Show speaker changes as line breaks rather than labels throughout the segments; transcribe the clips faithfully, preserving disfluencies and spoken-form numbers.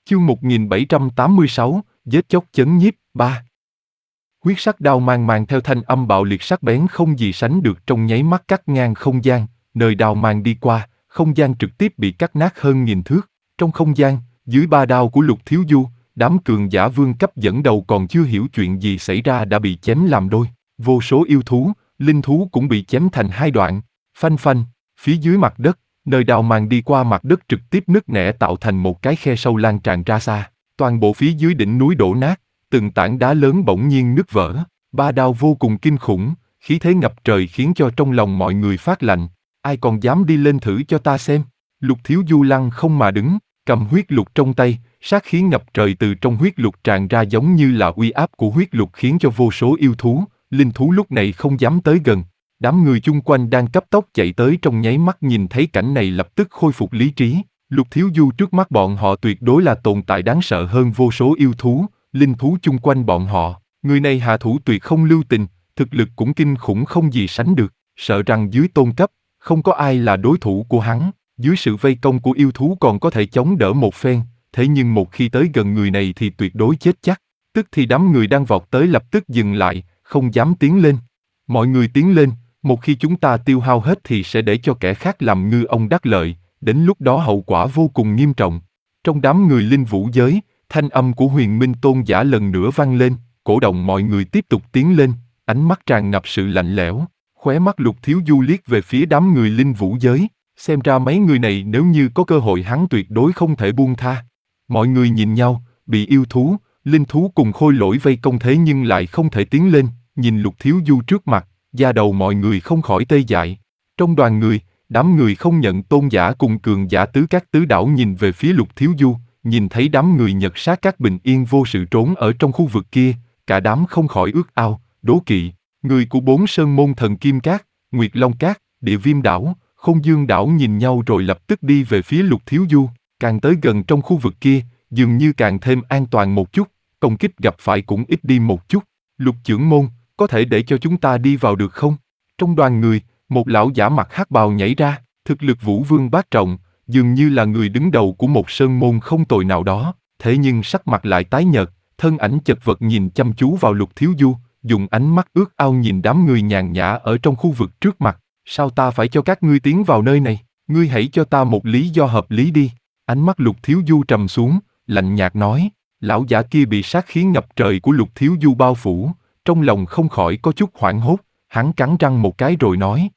Chương một nghìn bảy trăm tám mươi sáu, giết chóc chấn nhiếp, ba. Huyết sắc đao mang mang theo thanh âm bạo liệt sắc bén không gì sánh được trong nháy mắt cắt ngang không gian, nơi đao mang đi qua, không gian trực tiếp bị cắt nát hơn nghìn thước. Trong không gian, dưới ba đao của Lục Thiếu Du, đám cường giả vương cấp dẫn đầu còn chưa hiểu chuyện gì xảy ra đã bị chém làm đôi. Vô số yêu thú, linh thú cũng bị chém thành hai đoạn, phanh phanh, phía dưới mặt đất, nơi đao mang đi qua mặt đất trực tiếp nứt nẻ tạo thành một cái khe sâu lan tràn ra xa. Toàn bộ phía dưới đỉnh núi đổ nát, từng tảng đá lớn bỗng nhiên nứt vỡ. Ba đao vô cùng kinh khủng, khí thế ngập trời khiến cho trong lòng mọi người phát lạnh. Ai còn dám đi lên thử cho ta xem? Lục Thiếu Du lăng không mà đứng, cầm huyết lục trong tay, sát khí ngập trời từ trong huyết lục tràn ra giống như là uy áp của huyết lục khiến cho vô số yêu thú, linh thú lúc này không dám tới gần. Đám người chung quanh đang cấp tốc chạy tới trong nháy mắt nhìn thấy cảnh này lập tức khôi phục lý trí. Lục Thiếu Du trước mắt bọn họ tuyệt đối là tồn tại đáng sợ hơn vô số yêu thú, linh thú chung quanh bọn họ. Người này hạ thủ tuyệt không lưu tình, thực lực cũng kinh khủng không gì sánh được, sợ rằng dưới tôn cấp, không có ai là đối thủ của hắn. Dưới sự vây công của yêu thú còn có thể chống đỡ một phen, thế nhưng một khi tới gần người này thì tuyệt đối chết chắc. Tức thì đám người đang vọt tới lập tức dừng lại, không dám tiến lên. Mọi người tiến lên, một khi chúng ta tiêu hao hết thì sẽ để cho kẻ khác làm ngư ông đắc lợi, đến lúc đó hậu quả vô cùng nghiêm trọng. Trong đám người linh vũ giới, thanh âm của Huyền Minh Tôn giả lần nữa vang lên, cổ động mọi người tiếp tục tiến lên, ánh mắt tràn ngập sự lạnh lẽo. Khóe mắt Lục Thiếu Du liếc về phía đám người linh vũ giới, xem ra mấy người này nếu như có cơ hội hắn tuyệt đối không thể buông tha. Mọi người nhìn nhau, bị yêu thú, linh thú cùng khôi lỗi vây công thế nhưng lại không thể tiến lên, nhìn Lục Thiếu Du trước mặt, da đầu mọi người không khỏi tê dại. Trong đoàn người, đám người không nhận tôn giả cùng cường giả tứ các tứ đảo nhìn về phía Lục Thiếu Du, nhìn thấy đám người Nhật Sát các bình yên vô sự trốn ở trong khu vực kia, cả đám không khỏi ước ao, đố kỵ. Người của bốn sơn môn Thần Kim Cát, Nguyệt Long Cát, Địa Viêm đảo, Không Dương đảo nhìn nhau rồi lập tức đi về phía Lục Thiếu Du, càng tới gần trong khu vực kia, dường như càng thêm an toàn một chút, công kích gặp phải cũng ít đi một chút. Lục trưởng môn, có thể để cho chúng ta đi vào được không? Trong đoàn người, một lão giả mặc hắc bào nhảy ra, thực lực Vũ Vương bát trọng, dường như là người đứng đầu của một sơn môn không tồi nào đó, thế nhưng sắc mặt lại tái nhợt, thân ảnh chật vật nhìn chăm chú vào Lục Thiếu Du, dùng ánh mắt ước ao nhìn đám người nhàn nhã ở trong khu vực trước mặt. Sao ta phải cho các ngươi tiến vào nơi này? Ngươi hãy cho ta một lý do hợp lý đi. Ánh mắt Lục Thiếu Du trầm xuống, lạnh nhạt nói. Lão giả kia bị sát khí ngập trời của Lục Thiếu Du bao phủ, trong lòng không khỏi có chút hoảng hốt, hắn cắn răng một cái rồi nói.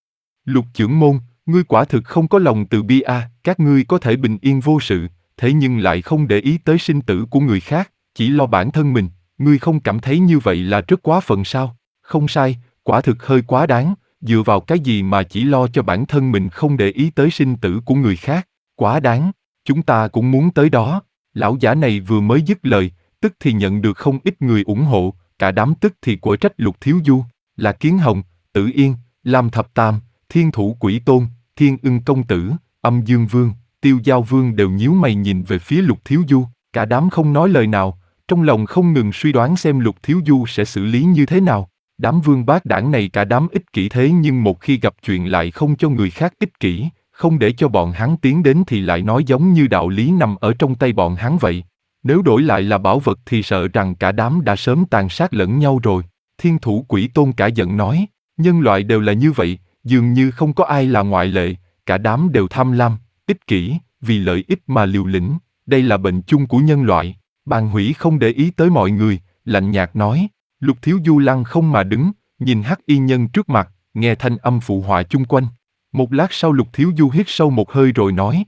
Lục trưởng môn, ngươi quả thực không có lòng từ bi a, các ngươi có thể bình yên vô sự, thế nhưng lại không để ý tới sinh tử của người khác, chỉ lo bản thân mình, ngươi không cảm thấy như vậy là rất quá phận sao? Không sai, quả thực hơi quá đáng, dựa vào cái gì mà chỉ lo cho bản thân mình không để ý tới sinh tử của người khác, quá đáng, chúng ta cũng muốn tới đó. Lão giả này vừa mới dứt lời, tức thì nhận được không ít người ủng hộ, cả đám tức thì quở trách Lục Thiếu Du, là Kiến Hồng, Tử Yên, Lam Thập Tam, Thiên Thủ Quỷ Tôn, Thiên Ưng Công Tử, Âm Dương Vương, Tiêu Giao Vương đều nhíu mày nhìn về phía Lục Thiếu Du, cả đám không nói lời nào, trong lòng không ngừng suy đoán xem Lục Thiếu Du sẽ xử lý như thế nào. Đám vương bát đảng này cả đám ích kỷ thế nhưng một khi gặp chuyện lại không cho người khác ích kỷ, không để cho bọn hắn tiến đến thì lại nói giống như đạo lý nằm ở trong tay bọn hắn vậy. Nếu đổi lại là bảo vật thì sợ rằng cả đám đã sớm tàn sát lẫn nhau rồi. Thiên Thủ Quỷ Tôn cả giận nói, nhân loại đều là như vậy, dường như không có ai là ngoại lệ, cả đám đều tham lam, ích kỷ, vì lợi ích mà liều lĩnh, đây là bệnh chung của nhân loại. Bàn Hủy không để ý tới mọi người, lạnh nhạt nói. Lục Thiếu Du lăng không mà đứng, nhìn hắc y nhân trước mặt, nghe thanh âm phụ họa chung quanh. Một lát sau Lục Thiếu Du hít sâu một hơi rồi nói.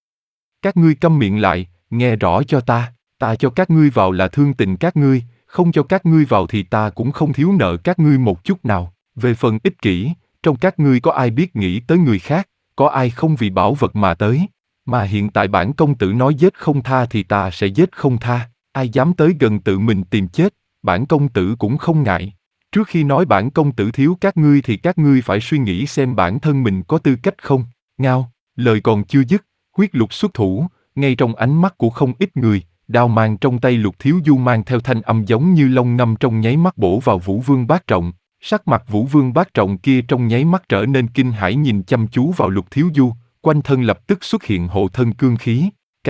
Các ngươi câm miệng lại, nghe rõ cho ta, ta cho các ngươi vào là thương tình các ngươi, không cho các ngươi vào thì ta cũng không thiếu nợ các ngươi một chút nào. Về phần ích kỷ, trong các ngươi có ai biết nghĩ tới người khác, có ai không vì bảo vật mà tới. Mà hiện tại bản công tử nói giết không tha thì ta sẽ giết không tha, ai dám tới gần tự mình tìm chết. Bản công tử cũng không ngại. Trước khi nói bản công tử thiếu các ngươi thì các ngươi phải suy nghĩ xem bản thân mình có tư cách không. Ngao, lời còn chưa dứt, huyết lục xuất thủ, ngay trong ánh mắt của không ít người, đao mang trong tay Lục Thiếu Du mang theo thanh âm giống như long ngâm trong nháy mắt bổ vào Vũ Vương bát trọng. Sắc mặt Vũ Vương bát trọng kia trong nháy mắt trở nên kinh hãi nhìn chăm chú vào Lục Thiếu Du, quanh thân lập tức xuất hiện hộ thân cương khí. Cạch,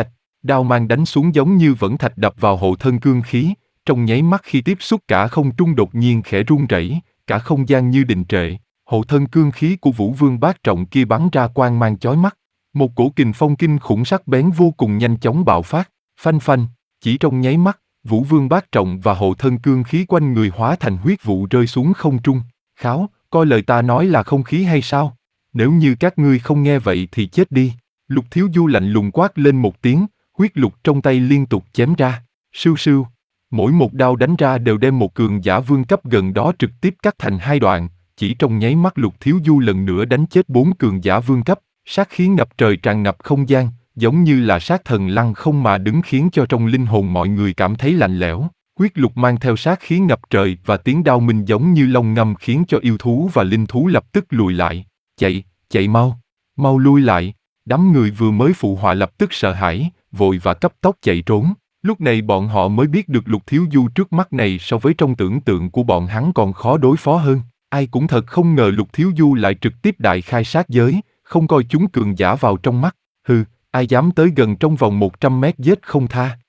Đao mang đánh xuống giống như vẫn thạch đập vào hộ thân cương khí, trong nháy mắt khi tiếp xúc cả không trung đột nhiên khẽ rung rẩy, cả không gian như đình trệ. Hộ thân cương khí của Vũ Vương Bát Trọng kia bắn ra quang mang chói mắt. Một cổ kình phong kinh khủng sắc bén vô cùng nhanh chóng bạo phát, phanh phanh, chỉ trong nháy mắt, Vũ Vương Bát Trọng và hộ thân cương khí quanh người hóa thành huyết vụ rơi xuống không trung. Kháo, coi lời ta nói là không khí hay sao? Nếu như các ngươi không nghe vậy thì chết đi. Lục Thiếu Du lạnh lùng quát lên một tiếng, huyết lục trong tay liên tục chém ra, sưu sưu. Mỗi một đao đánh ra đều đem một cường giả vương cấp gần đó trực tiếp cắt thành hai đoạn, chỉ trong nháy mắt Lục Thiếu Du lần nữa đánh chết bốn cường giả vương cấp, sát khí ngập trời tràn ngập không gian, giống như là sát thần lăng không mà đứng khiến cho trong linh hồn mọi người cảm thấy lạnh lẽo. Huyết lục mang theo sát khí ngập trời và tiếng đao minh giống như long ngâm khiến cho yêu thú và linh thú lập tức lùi lại. Chạy, chạy mau, mau lui lại. Đám người vừa mới phụ họa lập tức sợ hãi, vội và cấp tốc chạy trốn. Lúc này bọn họ mới biết được Lục Thiếu Du trước mắt này so với trong tưởng tượng của bọn hắn còn khó đối phó hơn. Ai cũng thật không ngờ Lục Thiếu Du lại trực tiếp đại khai sát giới, không coi chúng cường giả vào trong mắt. Hừ, ai dám tới gần trong vòng một trăm mét giết không tha.